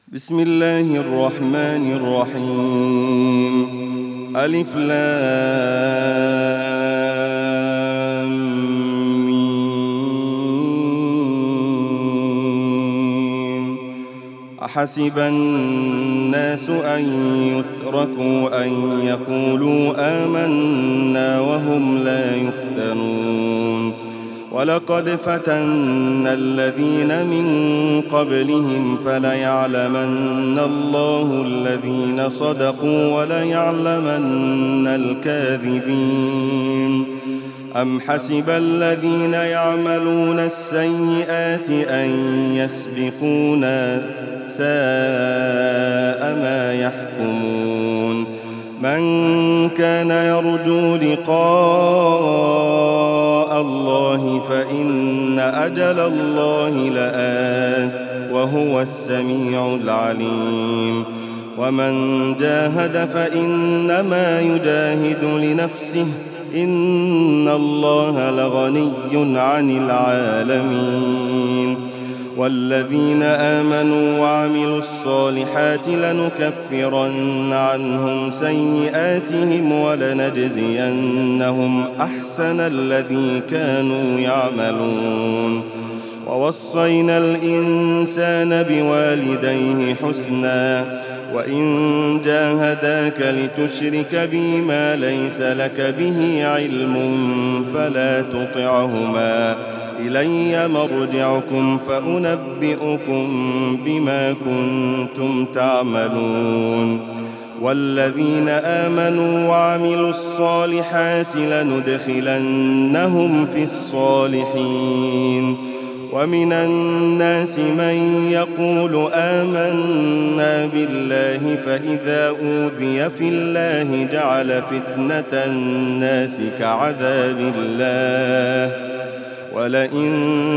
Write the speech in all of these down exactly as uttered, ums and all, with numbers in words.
بسم الله الرحمن الرحيم. ألف لام ميم. أحسب الناس أن يتركوا أن يقولوا آمنا وهم لا يفتنون. ولقد فتنا الذين من قبلهم فليعلمن الله الذين صدقوا وليعلمن الكاذبين. أم حسب الذين يعملون السيئات أن يسبقونا ساء ما يحكمون. من كان يرجو لقاء الله فإن أجل الله لآت وهو السميع العليم. ومن جاهد فإنما يجاهد لنفسه إن الله لغني عن العالمين. والذين آمنوا وعملوا الصالحات لنكفرن عنهم سيئاتهم ولنجزينهم أحسن الذي كانوا يعملون. ووصينا الإنسان بوالديه حسنا وإن جاهداك لتشرك بي ما ليس لك به علم فلا تطعهما إلي مرجعكم فأنبئكم بما كنتم تعملون. والذين آمنوا وعملوا الصالحات لندخلنهم في الصالحين. ومن الناس من يقول آمنا بالله فإذا أوذي في الله جعل فتنة الناس كعذاب الله ولئن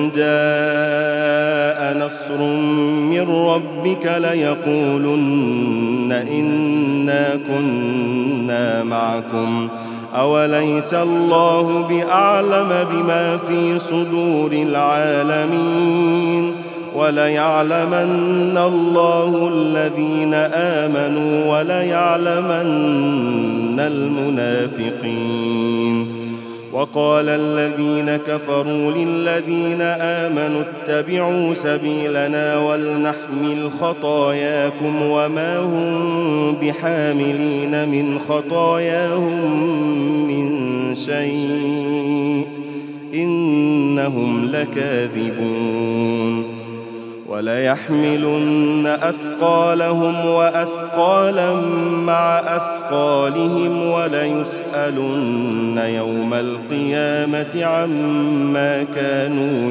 جاء نصر من ربك ليقولن إنا كنا معكم أوليس الله بأعلم بما في صدور العالمين. وليعلمن الله الذين آمنوا وليعلمن المنافقين. وقال الذين كفروا للذين آمنوا اتبعوا سبيلنا ولنحمل خطاياكم وما هم بحاملين من خطاياهم من شيء إنهم لكاذبون. وليحملن أثقالهم وأثقالا مع أثقالهم وليسألن يوم القيامة عما كانوا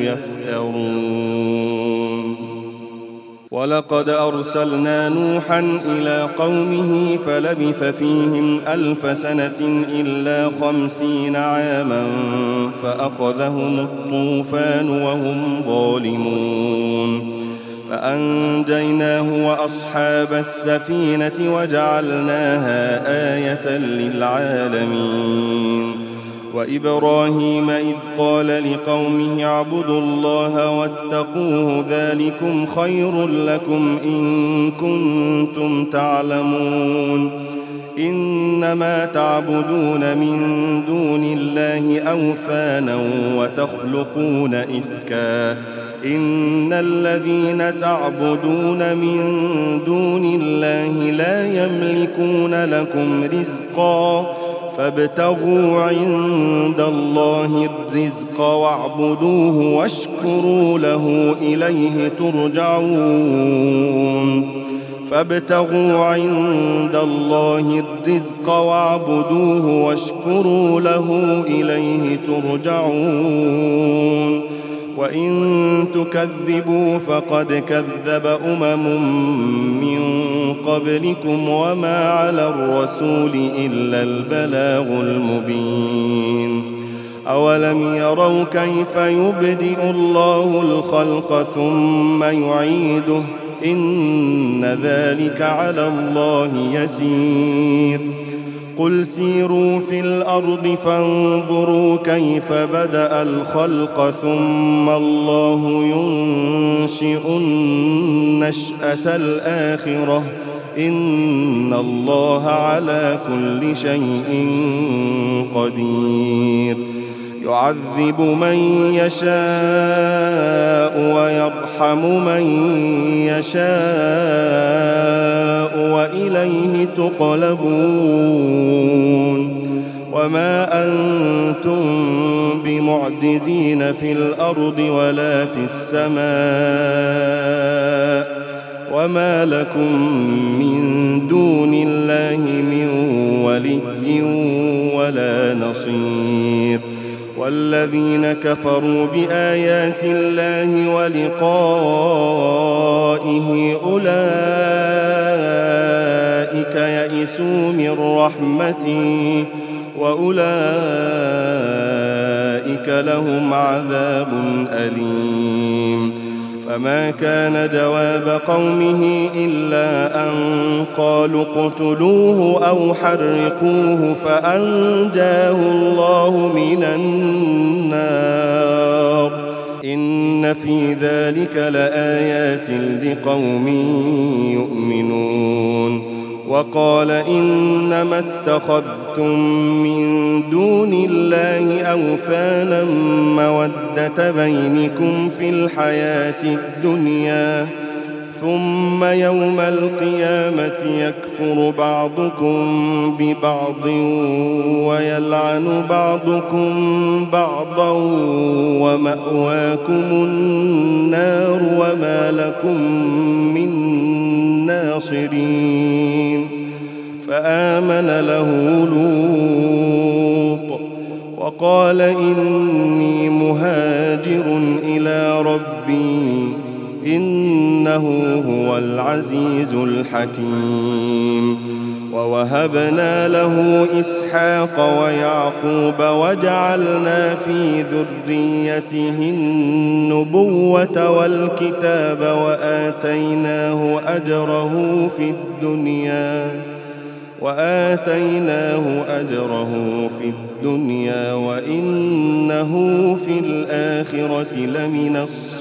يفترون. ولقد أرسلنا نوحا إلى قومه فلبث فيهم ألف سنة إلا خمسين عاما فأخذهم الطوفان وهم ظالمون. فأنجيناه وأصحاب السفينة وجعلناها آية للعالمين. وإبراهيم إذ قال لقومه اعبدوا الله واتقوه ذلكم خير لكم إن كنتم تعلمون. إنما تعبدون من دون الله أوثانا وتخلقون إفكا إن الذين تعبدون من دون الله لا يملكون لكم رزقا فابتغوا عند الله الرزق واعبدوه واشكروا له إليه ترجعون. فابتغوا عند الله الرزق واعبدوه واشكروا له إليه ترجعون. وإن تكذبوا فقد كذب أمم من قبلكم وما على الرسول إلا البلاغ المبين. أولم يروا كيف يبدئ الله الخلق ثم يعيده إن ذلك على الله يسير. قل سيروا في الأرض فانظروا كيف بدأ الخلق ثم الله ينشئ النشأة الآخرة إن الله على كل شيء قدير يعذب من يشاء ويرحم من يشاء وإليه تقلبون وما أنتم بمعجزين في الأرض ولا في السماء وما لكم من دون الله من ولي ولا نصير والذين كفروا بآيات الله ولقائه أولئك يئسوا من رحمتي وأولئك لهم عذاب أليم فما كان جواب قومه إلا أن قالوا اقتلوه أو حرقوه فأنجاه الله من النار إن في ذلك لآيات لقوم يؤمنون وقال إنما اتخذتم من دون الله أوثانا مودة بينكم في الحياة الدنيا ثم يوم القيامة يكفر بعضكم ببعض ويلعن بعضكم بعضا ومأواكم النار وما لكم من ناصرين فآمن له لوط وقال إني مهاجر إلى ربي إنه هو العزيز الحكيم ووهبنا له إسحاق ويعقوب وجعلنا في ذريته النبوة والكتاب وآتيناه أجره في الدنيا وآتيناه أجره في الدنيا وإنه في الآخرة لمن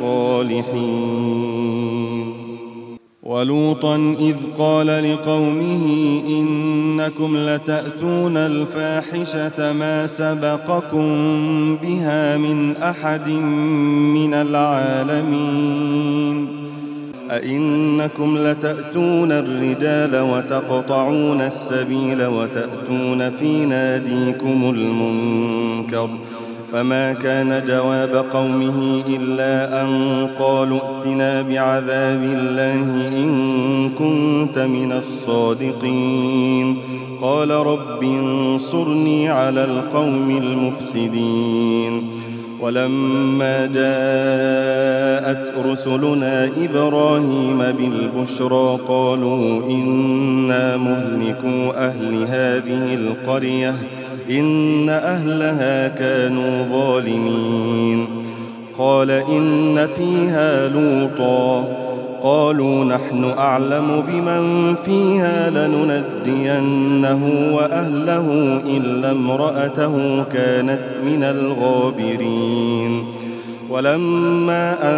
الصالحين ولوطا إذ قال لقومه إنكم لتأتون الفاحشة ما سبقكم بها من أحد من العالمين أئنكم لتأتون الرجال وتقطعون السبيل وتأتون في ناديكم المنكر فما كان جواب قومه إلا أن قالوا ائتنا بعذاب الله إن كنت من الصادقين قال رب انصرني على القوم المفسدين ولما جاءت رسلنا إبراهيم بالبشرى قالوا إنا مهلكو أهل هذه القرية إن أهلها كانوا ظالمين قال إن فيها لوطا قالوا نحن أعلم بمن فيها لننجينه وأهله إلا امرأته كانت من الغابرين ولما أن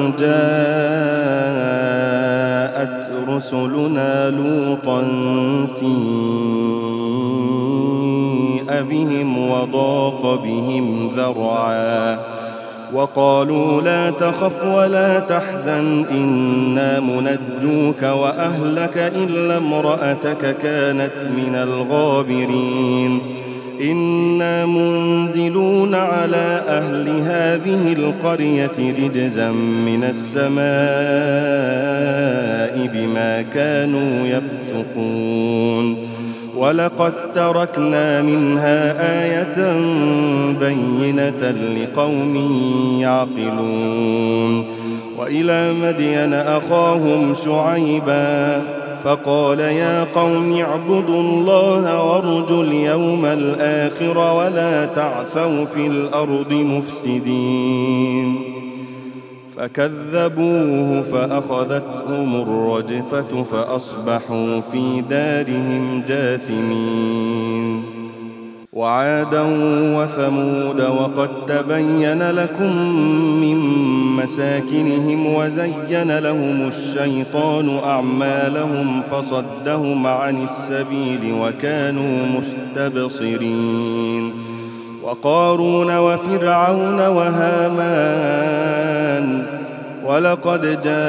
جاءت رسلنا لوطا سيء بهم وضاق بهم ذرعا وقالوا لا تخف ولا تحزن إنا منجوك وأهلك إلا امرأتك كانت من الغابرين إنا منزلون على أهل هذه القرية رجزا من السماء بما كانوا يفسقون ولقد تركنا منها آية بينة لقوم يعقلون وإلى مدين أخاهم شعيبا فقال يا قوم اعبدوا الله وارجوا اليوم الآخر ولا تعثوا في الأرض مفسدين فكذبوه فأخذتهم الرجفة فأصبحوا في دارهم جاثمين. وعادا وثمود وقد تبين لكم من مساكنهم وزين لهم الشيطان أعمالهم فصدهم عن السبيل وكانوا مستبصرين. وقارون وفرعون وهامان ولقد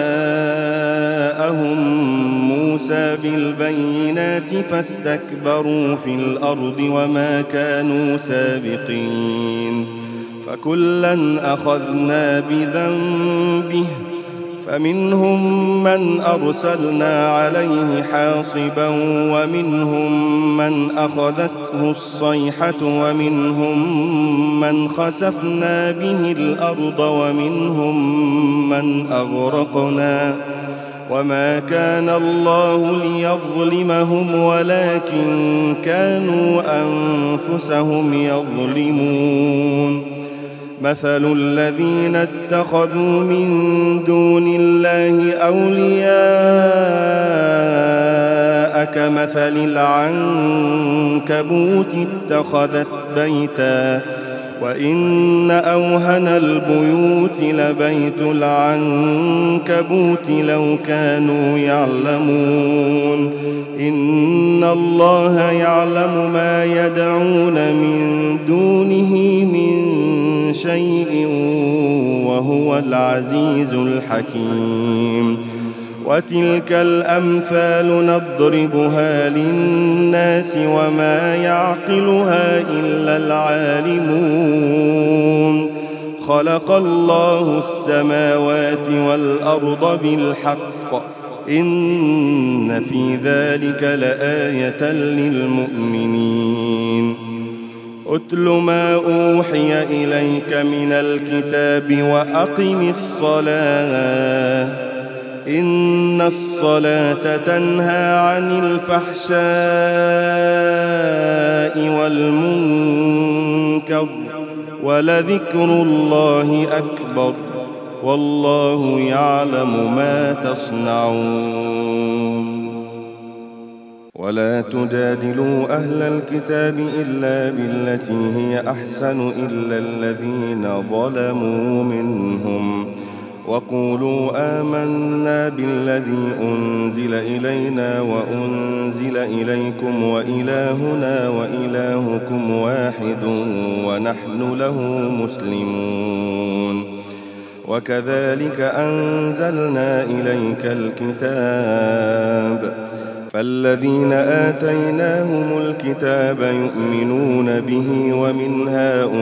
جاءهم موسى بالبينات فاستكبروا في الأرض وما كانوا سابقين. فكلا أخذنا بذنبه فمنهم من أرسلنا عليه حاصبا ومنهم من أخذته الصيحة ومنهم من خسفنا به الأرض ومنهم من أغرقنا وما كان الله ليظلمهم ولكن كانوا أنفسهم يظلمون. مثل الذين اتخذوا من دون الله أولياء كمثل العنكبوت اتخذت بيتا وإن أوهن البيوت لبيت العنكبوت لو كانوا يعلمون. إن الله يعلم ما يدعون من دونه من شيء وهو العزيز الحكيم. وتلك الأمثال نضربها للناس وما يعقلها إلا العالمون. خلق الله السماوات والأرض بالحق إن في ذلك لآية للمؤمنين. أتل ما أوحي إليك من الكتاب وأقم الصلاة إن الصلاة تنهى عن الفحشاء والمنكر ولذكر الله أكبر والله يعلم ما تصنعون. ولا تجادلوا أهل الكتاب إلا بالتي هي أحسن إلا الذين ظلموا منهم وقولوا آمنا بالذي أنزل إلينا وأنزل إليكم وإلهنا وإلهكم واحد ونحن له مسلمون. وكذلك أنزلنا إليك الكتاب فالذين آتيناهم الكتاب يؤمنون به ومن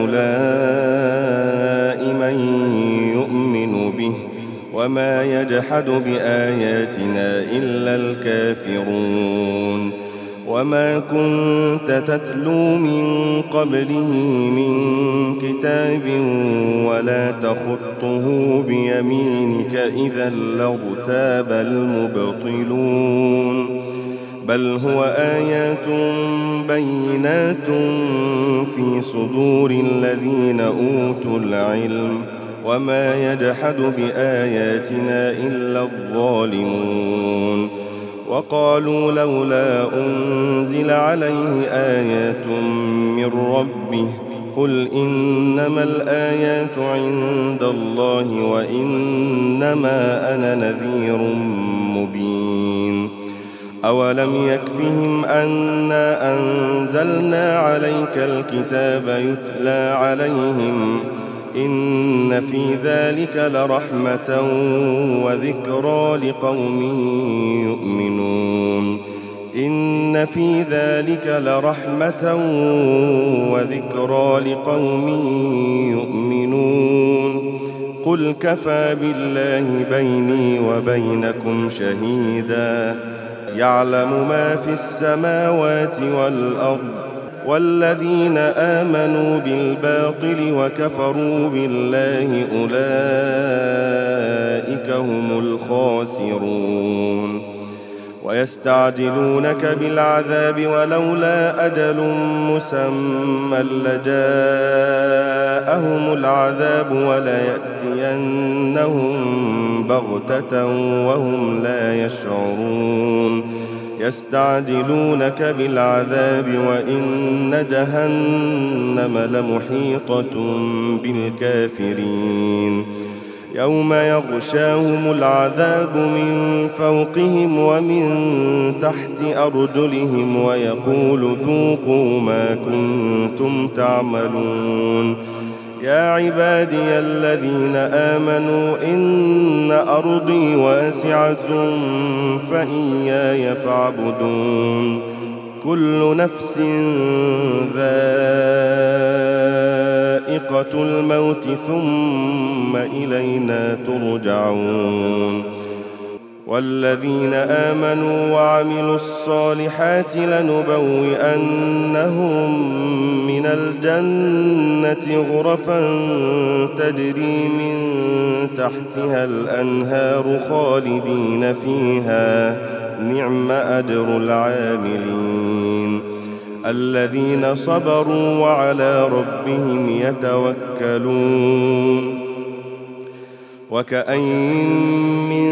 هؤلاء من يؤمن به وما يجحد بآياتنا إلا الكافرون. وما كنت تتلو من قبله من كتاب ولا تخطه بيمينك إذا لارتاب المبطلون. بل هو آيات بينات في صدور الذين أوتوا العلم وما يجحد بآياتنا إلا الظالمون. وقالوا لولا أنزل عليه آيات من ربه قل إنما الآيات عند الله وإنما أنا نذير مبين. أولم يكفهم أنا أنزلنا عليك الكتاب يتلى عليهم إن في ذلك لرحمة وذكرى لقوم يؤمنون. إن في ذلك لرحمة وذكرى لقوم يؤمنون. قل كفى بالله بيني وبينكم شهيدا يعلم ما في السماوات والأرض والذين آمنوا بالباطل وكفروا بالله أولئك هم الخاسرون. ويستعجلونك بالعذاب ولولا أجل مسمى لجاءهم العذاب وليأتينهم بغتة وهم لا يشعرون يستعجلونك بالعذاب وإن جهنم لمحيطة بالكافرين يوم يغشاهم العذاب من فوقهم ومن تحت أرجلهم ويقول ذوقوا ما كنتم تعملون يا عبادي الذين آمنوا إن أرضي واسعة فإياي فاعبدون كل نفس ذائقة الموت ثم إلينا ترجعون والذين آمنوا وعملوا الصالحات لنبوئنهم من الجنة غرفا تجري من تحتها الأنهار خالدين فيها نعم أجر العاملين الذين صبروا وعلى ربهم يتوكلون وكأين من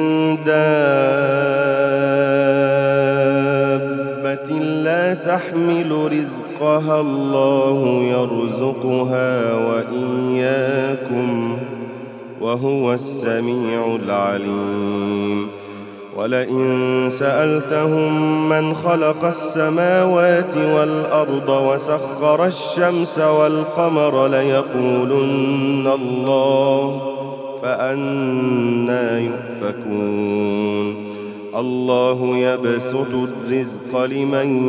دابة لا تحمل رزقها الله يرزقها وإياكم وهو السميع العليم ولئن سألتهم من خلق السماوات والأرض وسخر الشمس والقمر ليقولن الله فأنى يؤفكون الله يبسط الرزق لمن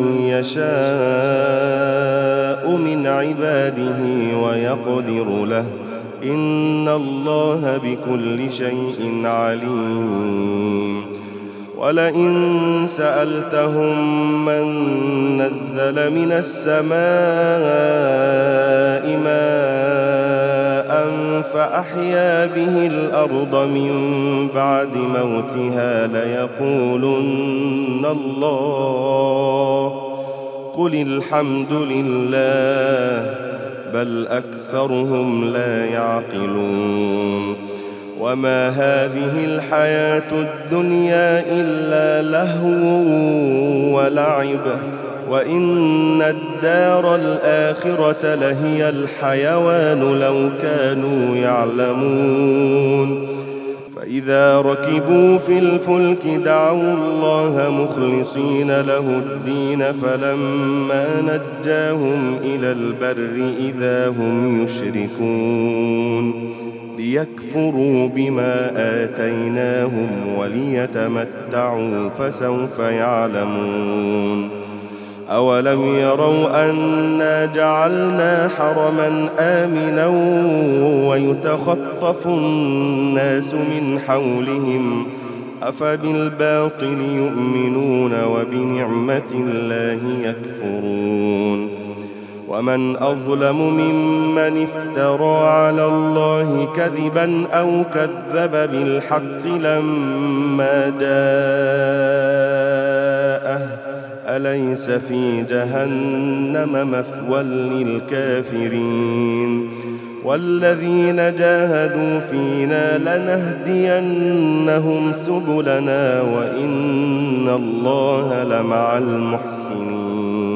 يشاء من عباده ويقدر له إن الله بكل شيء عليم ولئن سألتهم من نزل من السماء ماء فأحيا به الأرض من بعد موتها ليقولن الله قل الحمد لله بل أكثرهم لا يعقلون وما هذه الحياة الدنيا إلا لهو ولعب وإن الدار الآخرة لهي الحيوان لو كانوا يعلمون فإذا ركبوا في الفلك دعوا الله مخلصين له الدين فلما نجاهم إلى البر إذا هم يشركون ليكفروا بما آتيناهم وليتمتعوا فسوف يعلمون أولم يروا أنا جعلنا حرما آمنا ويتخطف الناس من حولهم أفبالباطل يؤمنون وبنعمة الله يكفرون ومن أظلم ممن افترى على الله كذبا أو كذب بالحق لما جاءه أليس في جهنم مثوى للكافرين والذين جاهدوا فينا لنهدينهم سبلنا وإن الله لمع المحسنين